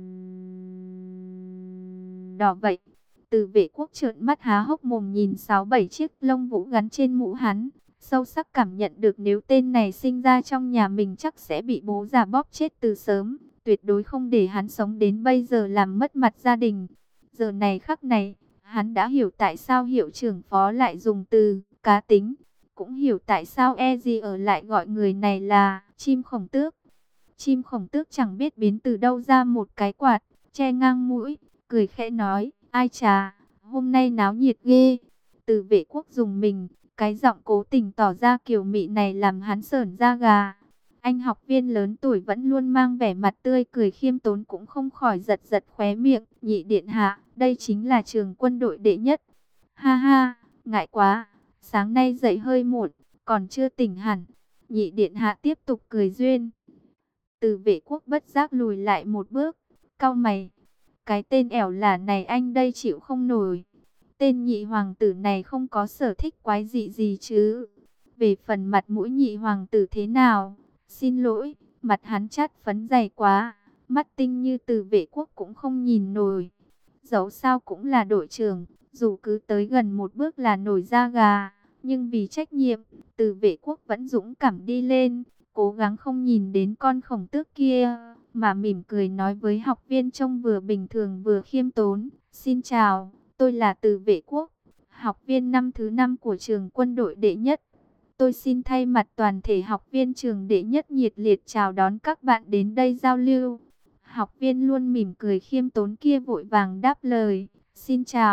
đỏ vậy. Từ Vệ Quốc trợn mắt há hốc mồm nhìn 6-7 chiếc lông vũ gắn trên mũ hắn, sâu sắc cảm nhận được nếu tên này sinh ra trong nhà mình chắc sẽ bị bố già bóp chết từ sớm, tuyệt đối không để hắn sống đến bây giờ làm mất mặt gia đình. Giờ này khắc này, hắn đã hiểu tại sao hiệu trưởng phó lại dùng từ cá tính, cũng hiểu tại sao E.G. ở lại gọi người này là chim khổng tước. Chim khổng tước chẳng biết biến từ đâu ra một cái quạt, che ngang mũi, cười khẽ nói, ai chà, hôm nay náo nhiệt ghê. Từ Vệ Quốc dùng mình, cái giọng cố tình tỏ ra kiều mị này làm hắn sởn da gà. Anh học viên lớn tuổi vẫn luôn mang vẻ mặt tươi cười khiêm tốn cũng không khỏi giật giật khóe miệng, nhị điện hạ, đây chính là trường quân đội đệ nhất. Ha ha, ngại quá, sáng nay dậy hơi muộn, còn chưa tỉnh hẳn. Nhị điện hạ tiếp tục cười duyên. Từ Vệ Quốc bất giác lùi lại một bước, cau mày. Cái tên ẻo lả này anh đây chịu không nổi. Tên nhị hoàng tử này không có sở thích quái dị gì chứ. Về phần mặt mũi nhị hoàng tử thế nào? Xin lỗi, mặt hắn chát phấn dày quá. Mắt tinh như Từ Vệ Quốc cũng không nhìn nổi. Dẫu sao cũng là đội trưởng, dù cứ tới gần một bước là nổi da gà. Nhưng vì trách nhiệm, Từ Vệ Quốc vẫn dũng cảm đi lên, cố gắng không nhìn đến con khổng tước kia, mà mỉm cười nói với học viên trông vừa bình thường vừa khiêm tốn. Xin chào, tôi là Từ Vệ Quốc, học viên năm thứ 5 của trường quân đội đệ nhất. Tôi xin thay mặt toàn thể học viên trường đệ nhất nhiệt liệt chào đón các bạn đến đây giao lưu. Học viên luôn mỉm cười khiêm tốn kia vội vàng đáp lời, xin chào,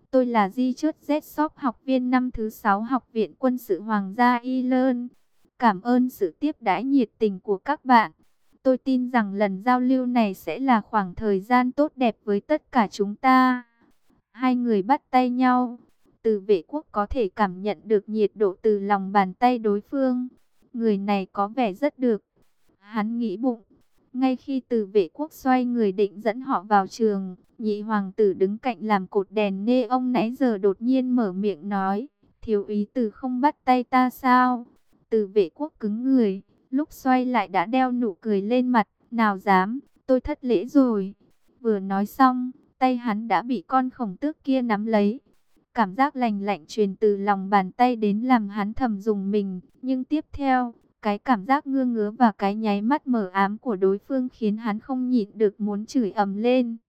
Tôi là Di Chớt Z Shop, học viên năm thứ 6 Học viện Quân sự Hoàng gia Ireland. Cảm ơn sự tiếp đãi nhiệt tình của các bạn. Tôi tin rằng lần giao lưu này sẽ là khoảng thời gian tốt đẹp với tất cả chúng ta. Hai người bắt tay nhau. Từ Vệ Quốc có thể cảm nhận được nhiệt độ từ lòng bàn tay đối phương. Người này có vẻ rất được. Hắn nghĩ bụng. Ngay khi Từ Vệ Quốc xoay người định dẫn họ vào trường, nhị hoàng tử đứng cạnh làm cột đèn neon nãy giờ đột nhiên mở miệng nói: thiếu úy Từ không bắt tay ta sao? Từ Vệ Quốc cứng người, lúc xoay lại đã đeo nụ cười lên mặt: nào dám, tôi thất lễ rồi. Vừa nói xong, tay hắn đã bị con khổng tước kia nắm lấy. Cảm giác lành lạnh truyền từ lòng bàn tay đến làm hắn thầm rùng mình, nhưng tiếp theo, cái cảm giác ngứa ngứa và cái nháy mắt mờ ám của đối phương khiến hắn không nhịn được muốn chửi ầm lên.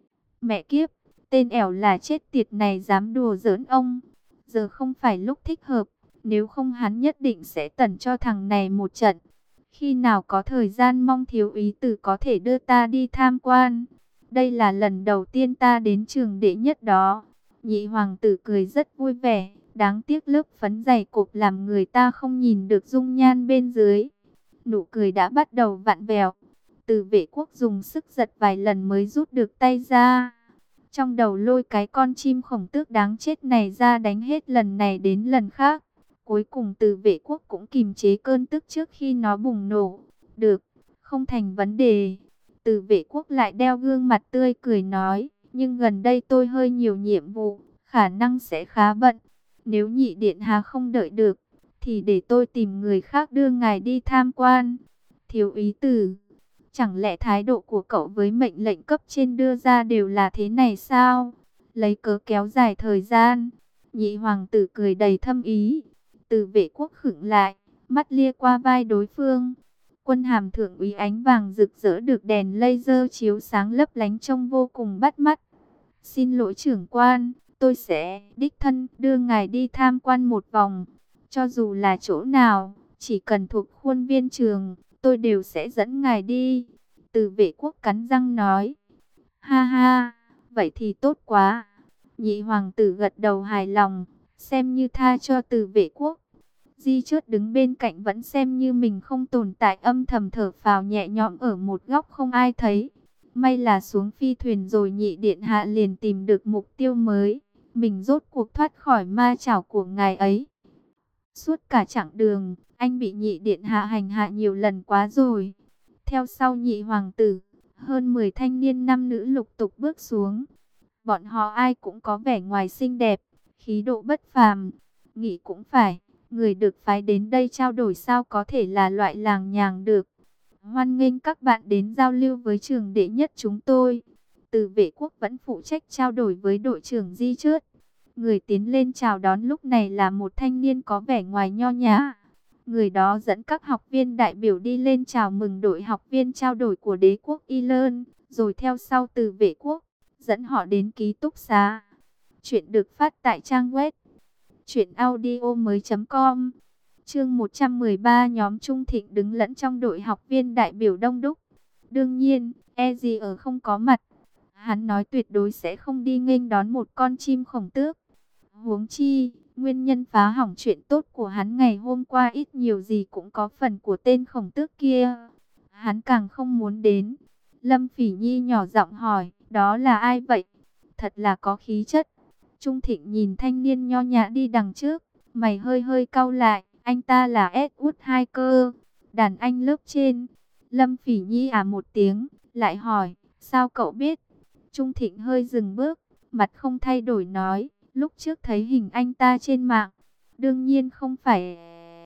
Mẹ kiếp, tên ẻo là chết tiệt này dám đùa giỡn ông. Giờ không phải lúc thích hợp, nếu không hắn nhất định sẽ tẩn cho thằng này một trận. Khi nào có thời gian mong thiếu úy Từ có thể đưa ta đi tham quan. Đây là lần đầu tiên ta đến trường đệ nhất đó. Nhị hoàng tử cười rất vui vẻ, đáng tiếc lớp phấn dày cộp làm người ta không nhìn được dung nhan bên dưới. Nụ cười đã bắt đầu vặn vẹo. Từ Vệ Quốc dùng sức giật vài lần mới rút được tay ra. Trong đầu lôi cái con chim khổng tước đáng chết này ra đánh hết lần này đến lần khác. Cuối cùng Từ Vệ Quốc cũng kìm chế cơn tức trước khi nó bùng nổ. Được, không thành vấn đề. Từ Vệ Quốc lại đeo gương mặt tươi cười nói: nhưng gần đây tôi hơi nhiều nhiệm vụ, khả năng sẽ khá bận. Nếu nhị điện hạ không đợi được, thì để tôi tìm người khác đưa ngài đi tham quan. Thiếu úy Từ, chẳng lẽ thái độ của cậu với mệnh lệnh cấp trên đưa ra đều là thế này sao? Lấy cớ kéo dài thời gian. Nhị hoàng tử cười đầy thâm ý. Từ Vệ Quốc khựng lại, mắt lia qua vai đối phương. Quân hàm thượng úy ánh vàng rực rỡ được đèn laser chiếu sáng lấp lánh trông vô cùng bắt mắt. Xin lỗi trưởng quan, tôi sẽ đích thân đưa ngài đi tham quan một vòng. Cho dù là chỗ nào, chỉ cần thuộc khuôn viên trường, tôi đều sẽ dẫn ngài đi. Từ Vệ Quốc cắn răng nói. Ha ha, vậy thì tốt quá. Nhị hoàng tử gật đầu hài lòng, xem như tha cho Từ Vệ Quốc. Di Chớt đứng bên cạnh vẫn xem như mình không tồn tại, âm thầm thở phào nhẹ nhõm ở một góc không ai thấy. May là xuống phi thuyền rồi nhị điện hạ liền tìm được mục tiêu mới. Mình rốt cuộc thoát khỏi ma chảo của ngài ấy. Suốt cả chặng đường, anh bị nhị điện hạ hành hạ nhiều lần quá rồi. Theo sau nhị hoàng tử, hơn 10 thanh niên nam nữ lục tục bước xuống. Bọn họ ai cũng có vẻ ngoài xinh đẹp, khí độ bất phàm. Nghĩ cũng phải, người được phái đến đây trao đổi sao có thể là loại làng nhàng được. Hoan nghênh các bạn đến giao lưu với trường đệ nhất chúng tôi. Từ Vệ Quốc vẫn phụ trách trao đổi với đội trưởng Di Chớt. Người tiến lên chào đón lúc này là một thanh niên có vẻ ngoài nho nhã. Người đó dẫn các học viên đại biểu đi lên chào mừng đội học viên trao đổi của đế quốc Ireland, rồi theo sau Từ Vệ Quốc, dẫn họ đến ký túc xá. Chuyện được phát tại trang web truyệnaudiomoi.com. Chương 113, nhóm Trung Thịnh đứng lẫn trong đội học viên đại biểu đông đúc. Đương nhiên, Ezier ở không có mặt. Hắn nói tuyệt đối sẽ không đi nghênh đón một con chim khổng tước. Huống chi, nguyên nhân phá hỏng chuyện tốt của hắn ngày hôm qua ít nhiều gì cũng có phần của tên khổng tước kia. Hắn càng không muốn đến. Lâm Phỉ Nhi nhỏ giọng hỏi, đó là ai vậy? Thật là có khí chất. Trung Thịnh nhìn thanh niên nho nhã đi đằng trước, mày hơi hơi cau lại. Anh ta là Edward Hiker, đàn anh lớp trên. Lâm Phỉ Nhi một tiếng, lại hỏi, sao cậu biết? Trung Thịnh hơi dừng bước, mặt không thay đổi nói, lúc trước thấy hình anh ta trên mạng. Đương nhiên không phải.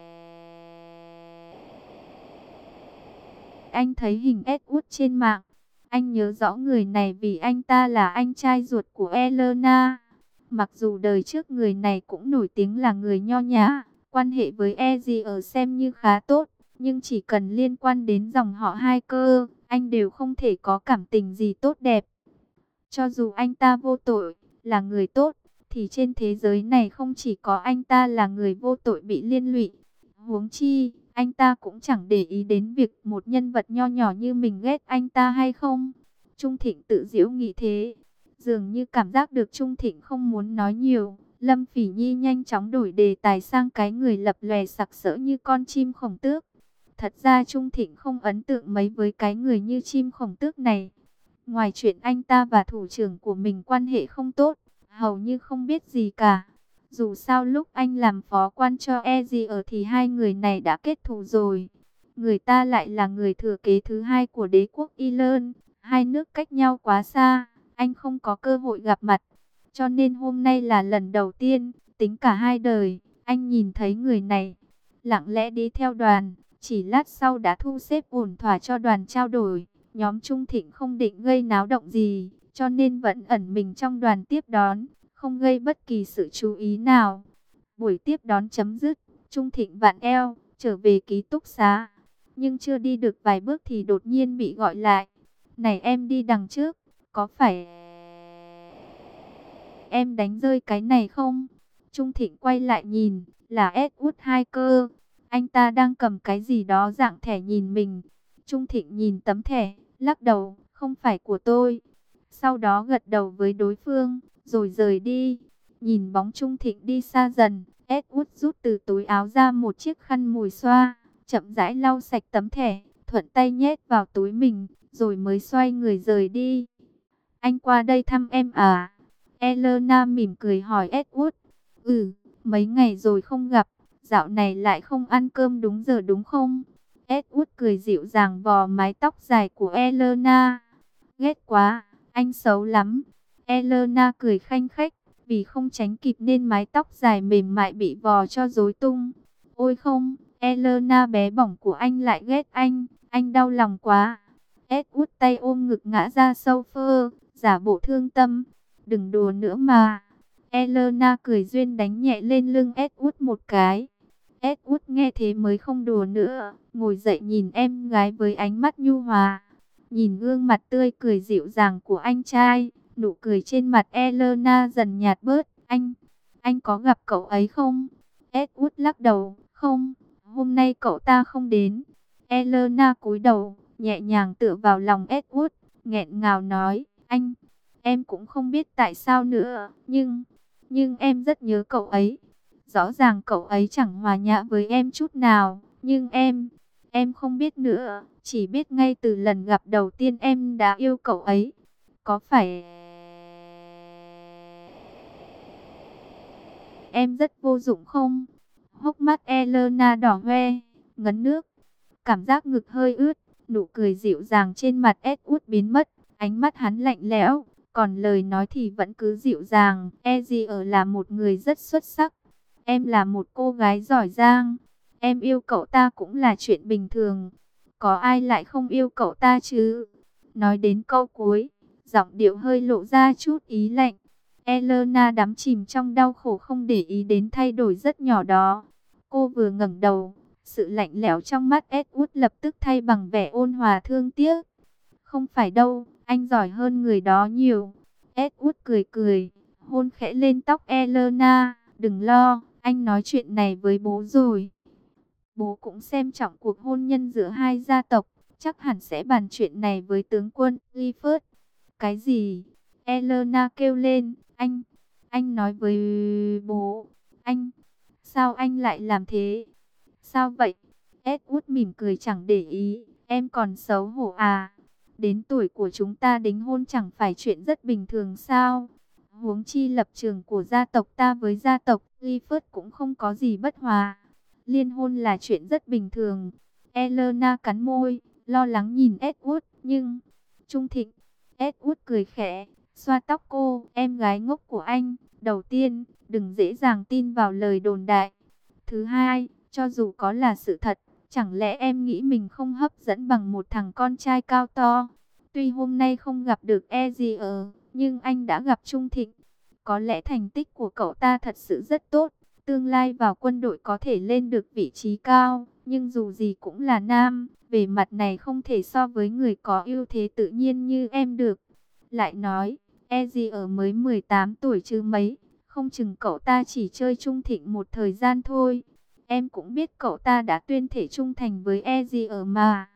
Anh thấy hình Edward trên mạng. Anh nhớ rõ người này vì anh ta là anh trai ruột của Elena. Mặc dù đời trước người này cũng nổi tiếng là người nho nhã, quan hệ với Ezier xem như khá tốt, nhưng chỉ cần liên quan đến dòng họ Hiker, anh đều không thể có cảm tình gì tốt đẹp. Cho dù anh ta vô tội, là người tốt, thì trên thế giới này không chỉ có anh ta là người vô tội bị liên lụy. Huống chi, anh ta cũng chẳng để ý đến việc một nhân vật nho nhỏ như mình ghét anh ta hay không. Trung Thịnh tự giễu nghĩ thế. Dường như cảm giác được Trung Thịnh không muốn nói nhiều, Lâm Phỉ Nhi nhanh chóng đổi đề tài sang cái người lập lòe sặc sỡ như con chim khổng tước. Thật ra Trung Thịnh không ấn tượng mấy với cái người như chim khổng tước này. Ngoài chuyện anh ta và thủ trưởng của mình quan hệ không tốt, hầu như không biết gì cả. Dù sao lúc anh làm phó quan cho Ezier thì hai người này đã kết thù rồi. Người ta lại là người thừa kế thứ hai của đế quốc Ireland, hai nước cách nhau quá xa, anh không có cơ hội gặp mặt. Cho nên hôm nay là lần đầu tiên, tính cả hai đời, anh nhìn thấy người này. Lặng lẽ đi theo đoàn, chỉ lát sau đã thu xếp ổn thỏa cho đoàn trao đổi. Nhóm Trung Thịnh không định gây náo động gì, cho nên vẫn ẩn mình trong đoàn tiếp đón, không gây bất kỳ sự chú ý nào. Buổi tiếp đón chấm dứt, Trung Thịnh vặn eo, trở về ký túc xá. Nhưng chưa đi được vài bước thì đột nhiên bị gọi lại. Này em đi đằng trước, có phải em đánh rơi cái này không? Trung Thịnh quay lại nhìn, là Edward hai cơ. Anh ta đang cầm cái gì đó dạng thẻ nhìn mình. Trung Thịnh nhìn tấm thẻ, lắc đầu, không phải của tôi. Sau đó gật đầu với đối phương, rồi rời đi. Nhìn bóng Trung Thịnh đi xa dần, Edward rút từ túi áo ra một chiếc khăn mùi xoa, chậm rãi lau sạch tấm thẻ, thuận tay nhét vào túi mình, rồi mới xoay người rời đi. Anh qua đây thăm em à? Elena mỉm cười hỏi Edward. Ừ, mấy ngày rồi không gặp, dạo này lại không ăn cơm đúng giờ đúng không? Edward cười dịu dàng vò mái tóc dài của Elena. Ghét quá, anh xấu lắm. Elena cười khanh khách, vì không tránh kịp nên mái tóc dài mềm mại bị vò cho rối tung. Ôi không, Elena bé bỏng của anh lại ghét anh đau lòng quá. Edward tay ôm ngực ngã ra sofa, giả bộ thương tâm. Đừng đùa nữa mà. Elena cười duyên đánh nhẹ lên lưng Edward một cái. Edward nghe thế mới không đùa nữa, ngồi dậy nhìn em gái với ánh mắt nhu hòa. Nhìn gương mặt tươi cười dịu dàng của anh trai, nụ cười trên mặt Elena dần nhạt bớt. Anh có gặp cậu ấy không? Edward lắc đầu, không, hôm nay cậu ta không đến. Elena cúi đầu, nhẹ nhàng tựa vào lòng Edward, nghẹn ngào nói, em cũng không biết tại sao nữa, nhưng em rất nhớ cậu ấy. Rõ ràng cậu ấy chẳng hòa nhã với em chút nào, nhưng em không biết nữa, chỉ biết ngay từ lần gặp đầu tiên em đã yêu cậu ấy. Có phải em rất vô dụng không? Hốc mắt Elena đỏ hoe, ngấn nước, cảm giác ngực hơi ướt, nụ cười dịu dàng trên mặt Edward biến mất, ánh mắt hắn lạnh lẽo, còn lời nói thì vẫn cứ dịu dàng. Ezier là một người rất xuất sắc. Em là một cô gái giỏi giang. Em yêu cậu ta cũng là chuyện bình thường. Có ai lại không yêu cậu ta chứ? Nói đến câu cuối, giọng điệu hơi lộ ra chút ý lạnh. Elena đắm chìm trong đau khổ không để ý đến thay đổi rất nhỏ đó. Cô vừa ngẩng đầu, sự lạnh lẽo trong mắt Edward lập tức thay bằng vẻ ôn hòa thương tiếc. Không phải đâu, anh giỏi hơn người đó nhiều. Edward cười cười, hôn khẽ lên tóc Elena. Đừng lo, anh nói chuyện này với bố rồi. Bố cũng xem trọng cuộc hôn nhân giữa hai gia tộc, chắc hẳn sẽ bàn chuyện này với tướng quân Clifford. Cái gì? Elena kêu lên, anh nói với bố, sao anh lại làm thế? Sao vậy? Edward mỉm cười chẳng để ý, em còn xấu hổ à? Đến tuổi của chúng ta đính hôn chẳng phải chuyện rất bình thường sao? Huống chi lập trường của gia tộc ta với gia tộc Clifford cũng không có gì bất hòa. Liên hôn là chuyện rất bình thường. Elena cắn môi, lo lắng nhìn Edward, nhưng... Trung Thịnh, Edward cười khẽ, xoa tóc cô, em gái ngốc của anh. Đầu tiên, đừng dễ dàng tin vào lời đồn đại. Thứ hai, cho dù có là sự thật, chẳng lẽ em nghĩ mình không hấp dẫn bằng một thằng con trai cao to? Tuy hôm nay không gặp được Ezier, nhưng anh đã gặp Trung Thịnh. Có lẽ thành tích của cậu ta thật sự rất tốt. Tương lai vào quân đội có thể lên được vị trí cao. Nhưng dù gì cũng là nam. Về mặt này không thể so với người có ưu thế tự nhiên như em được. Lại nói, Ezier mới 18 tuổi chứ mấy. Không chừng cậu ta chỉ chơi Trung Thịnh một thời gian thôi. Em cũng biết cậu ta đã tuyên thể trung thành với Ezier mà.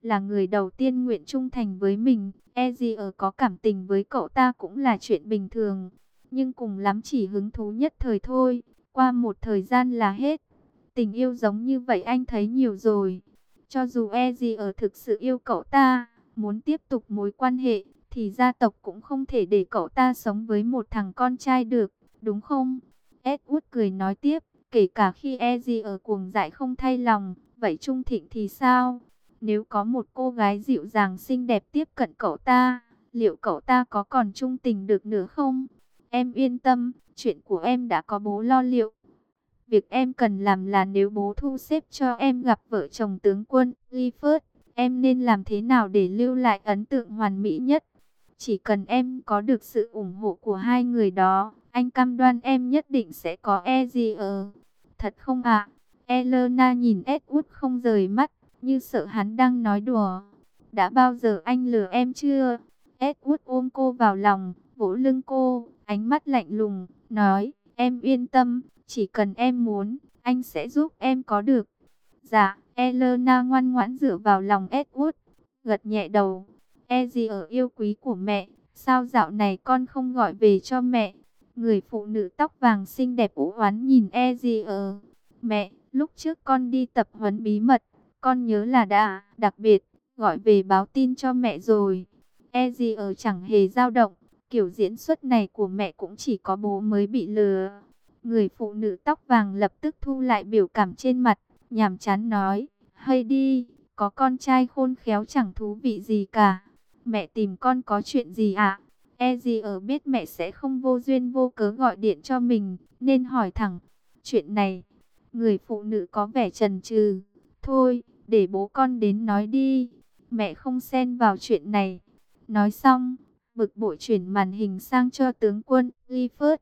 là người đầu tiên nguyện trung thành với mình. Ezier có cảm tình với cậu ta cũng là chuyện bình thường, nhưng cùng lắm chỉ hứng thú nhất thời thôi, qua một thời gian là hết. Tình yêu giống như vậy anh thấy nhiều rồi. Cho dù Ezier thực sự yêu cậu ta, muốn tiếp tục mối quan hệ, thì gia tộc cũng không thể để cậu ta sống với một thằng con trai được, đúng không? Edward cười nói tiếp, kể cả khi Ezier cuồng dại không thay lòng, vậy Trung Thịnh thì sao? Nếu có một cô gái dịu dàng xinh đẹp tiếp cận cậu ta, liệu cậu ta có còn trung tình được nữa không? Em yên tâm, chuyện của em đã có bố lo liệu. Việc em cần làm là nếu bố thu xếp cho em gặp vợ chồng tướng quân Clifford, em nên làm thế nào để lưu lại ấn tượng hoàn mỹ nhất? Chỉ cần em có được sự ủng hộ của hai người đó, anh cam đoan em nhất định sẽ có Ezier. Thật không ạ? Elena nhìn Edward không rời mắt, như sợ hắn đang nói đùa. Đã bao giờ anh lừa em chưa? Edward ôm cô vào lòng, vỗ lưng cô, ánh mắt lạnh lùng, nói, em yên tâm, chỉ cần em muốn, anh sẽ giúp em có được. Dạ, Elena ngoan ngoãn dựa vào lòng Edward, gật nhẹ đầu. Ezier yêu quý của mẹ, sao dạo này con không gọi về cho mẹ? Người phụ nữ tóc vàng xinh đẹp u oán nhìn Ezier. Mẹ, lúc trước con đi tập huấn bí mật, con nhớ là đã đặc biệt gọi về báo tin cho mẹ rồi. Ezier chẳng hề dao động, kiểu diễn xuất này của mẹ cũng chỉ có bố mới bị lừa. Người phụ nữ tóc vàng lập tức thu lại biểu cảm trên mặt, nhàm chán nói, hay đi, có con trai khôn khéo chẳng thú vị gì cả. Mẹ tìm con có chuyện gì ạ? Ezier biết mẹ sẽ không vô duyên vô cớ gọi điện cho mình, nên hỏi thẳng, chuyện này. Người phụ nữ có vẻ chần chừ, thôi, để bố con đến nói đi, mẹ không xen vào chuyện này. Nói xong, bực bội chuyển màn hình sang cho tướng quân Clifford.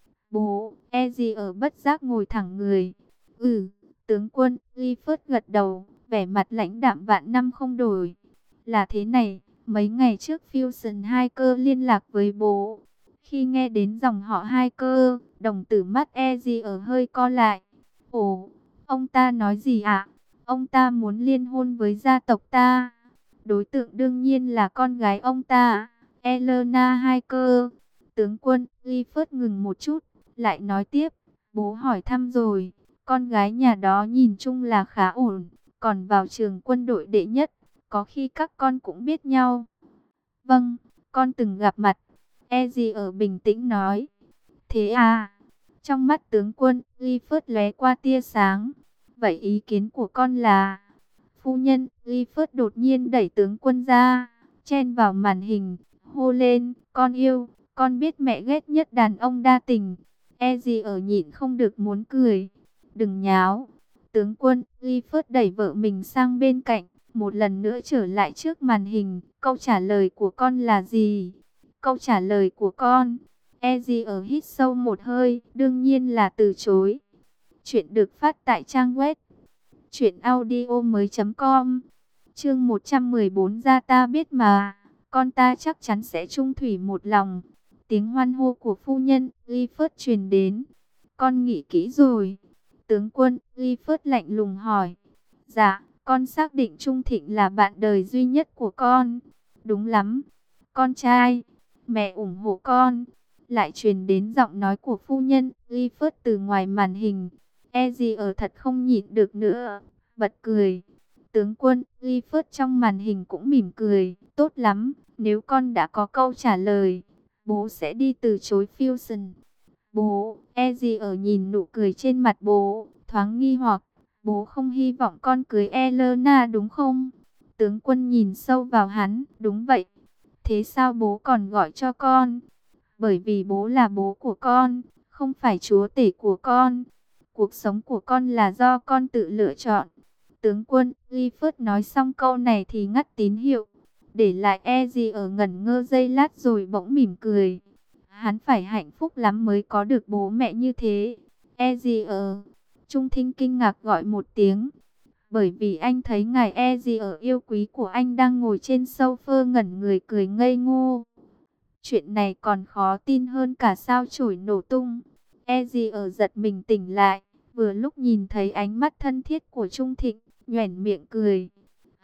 Bố, Ezier bất giác ngồi thẳng người. Tướng quân Clifford gật đầu, vẻ mặt lãnh đạm vạn năm không đổi. Là thế này, mấy ngày trước Fusion hai cơ liên lạc với bố. Khi nghe đến dòng họ hai cơ, đồng tử mắt Ezier hơi co lại. Ồ, ông ta nói gì ạ? Ông ta muốn liên hôn với gia tộc ta. Đối tượng đương nhiên là con gái ông ta, Elena hai cơ. Tướng quân Clifford ngừng một chút, lại nói tiếp. Bố hỏi thăm rồi, con gái nhà đó nhìn chung là khá ổn, còn vào trường quân đội đệ nhất, có khi các con cũng biết nhau. Vâng, con từng gặp mặt, Ezier bình tĩnh nói. Thế à? Trong mắt tướng quân Clifford lóe qua tia sáng. Vậy ý kiến của con là? Phu nhân Clifford đột nhiên đẩy tướng quân ra, chen vào màn hình, hô lên, con yêu, con biết mẹ ghét nhất đàn ông đa tình. Ezier nhịn không được muốn cười. Đừng nháo. Tướng quân Clifford đẩy vợ mình sang bên cạnh, một lần nữa trở lại trước màn hình. Câu trả lời của con là gì? Câu trả lời của con. Ezier hít sâu một hơi, đương nhiên là từ chối. Chuyện được phát tại trang web truyệnaudiomoi.com. Chương 114, ra ta biết mà, con ta chắc chắn sẽ chung thủy một lòng. Tiếng hoan hô của phu nhân Clifford truyền đến. Con nghĩ kỹ rồi? Tướng quân Clifford lạnh lùng hỏi. Dạ, con xác định Trung Thịnh là bạn đời duy nhất của con. Đúng lắm, con trai, mẹ ủng hộ con. Lại truyền đến giọng nói của phu nhân Clifford từ ngoài màn hình. Ezier thật không nhịn được nữa, bật cười. Tướng quân Clifford trong màn hình cũng mỉm cười. Tốt lắm, nếu con đã có câu trả lời, bố sẽ đi từ chối Fusion. Bố, Ezier nhìn nụ cười trên mặt bố, thoáng nghi hoặc. Bố không hy vọng con cưới Elena đúng không? Tướng quân nhìn sâu vào hắn, đúng vậy. Thế sao bố còn gọi cho con? Bởi vì bố là bố của con, không phải chúa tể của con. Cuộc sống của con là do con tự lựa chọn. Tướng quân Clifford nói xong câu này thì ngắt tín hiệu, để lại Ezier ngẩn ngơ giây lát rồi bỗng mỉm cười. Hắn phải hạnh phúc lắm mới có được bố mẹ như thế. Ezier, Trung Thinh kinh ngạc gọi một tiếng, bởi vì anh thấy ngài Ezier yêu quý của anh đang ngồi trên sofa ngẩn người cười ngây ngô. Chuyện này còn khó tin hơn cả sao chổi nổ tung. Ezier giật mình tỉnh lại, vừa lúc nhìn thấy ánh mắt thân thiết của Trung Thịnh, nhoẻn miệng cười.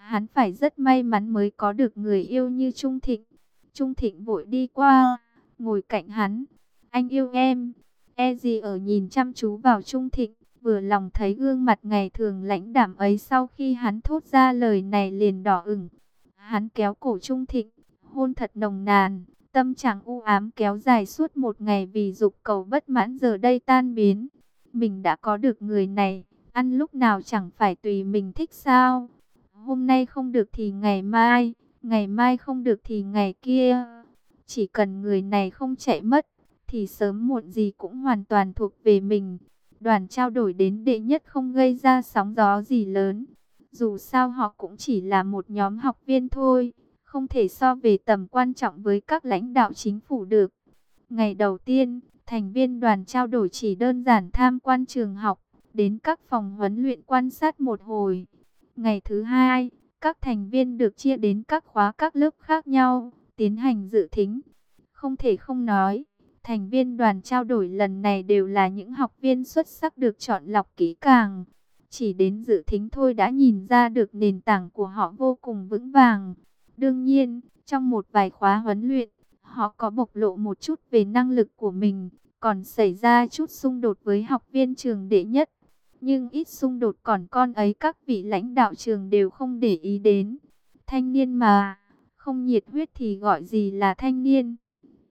Hắn phải rất may mắn mới có được người yêu như Trung Thịnh. Trung Thịnh vội đi qua, ngồi cạnh hắn. Anh yêu em. E gì ở nhìn chăm chú vào Trung Thịnh, vừa lòng thấy gương mặt ngày thường lãnh đạm ấy, sau khi hắn thốt ra lời này liền đỏ ửng. Hắn kéo cổ Trung Thịnh, hôn thật nồng nàn, tâm trạng u ám kéo dài suốt một ngày vì dục cầu bất mãn giờ đây tan biến. Mình đã có được người này, ăn lúc nào chẳng phải tùy mình thích sao? Hôm nay không được thì ngày mai không được thì ngày kia. Chỉ cần người này không chạy mất, thì sớm muộn gì cũng hoàn toàn thuộc về mình. Đoàn trao đổi đến đệ nhất không gây ra sóng gió gì lớn. Dù sao họ cũng chỉ là một nhóm học viên thôi, không thể so về tầm quan trọng với các lãnh đạo chính phủ được. Ngày đầu tiên, thành viên đoàn trao đổi chỉ đơn giản tham quan trường học, đến các phòng huấn luyện quan sát một hồi. Ngày thứ hai, các thành viên được chia đến các khóa các lớp khác nhau, tiến hành dự thính. Không thể không nói, thành viên đoàn trao đổi lần này đều là những học viên xuất sắc được chọn lọc kỹ càng. Chỉ đến dự thính thôi đã nhìn ra được nền tảng của họ vô cùng vững vàng. Đương nhiên, trong một vài khóa huấn luyện, họ có bộc lộ một chút về năng lực của mình, còn xảy ra chút xung đột với học viên trường đệ nhất. Nhưng ít xung đột còn con ấy các vị lãnh đạo trường đều không để ý đến. Thanh niên mà, không nhiệt huyết thì gọi gì là thanh niên.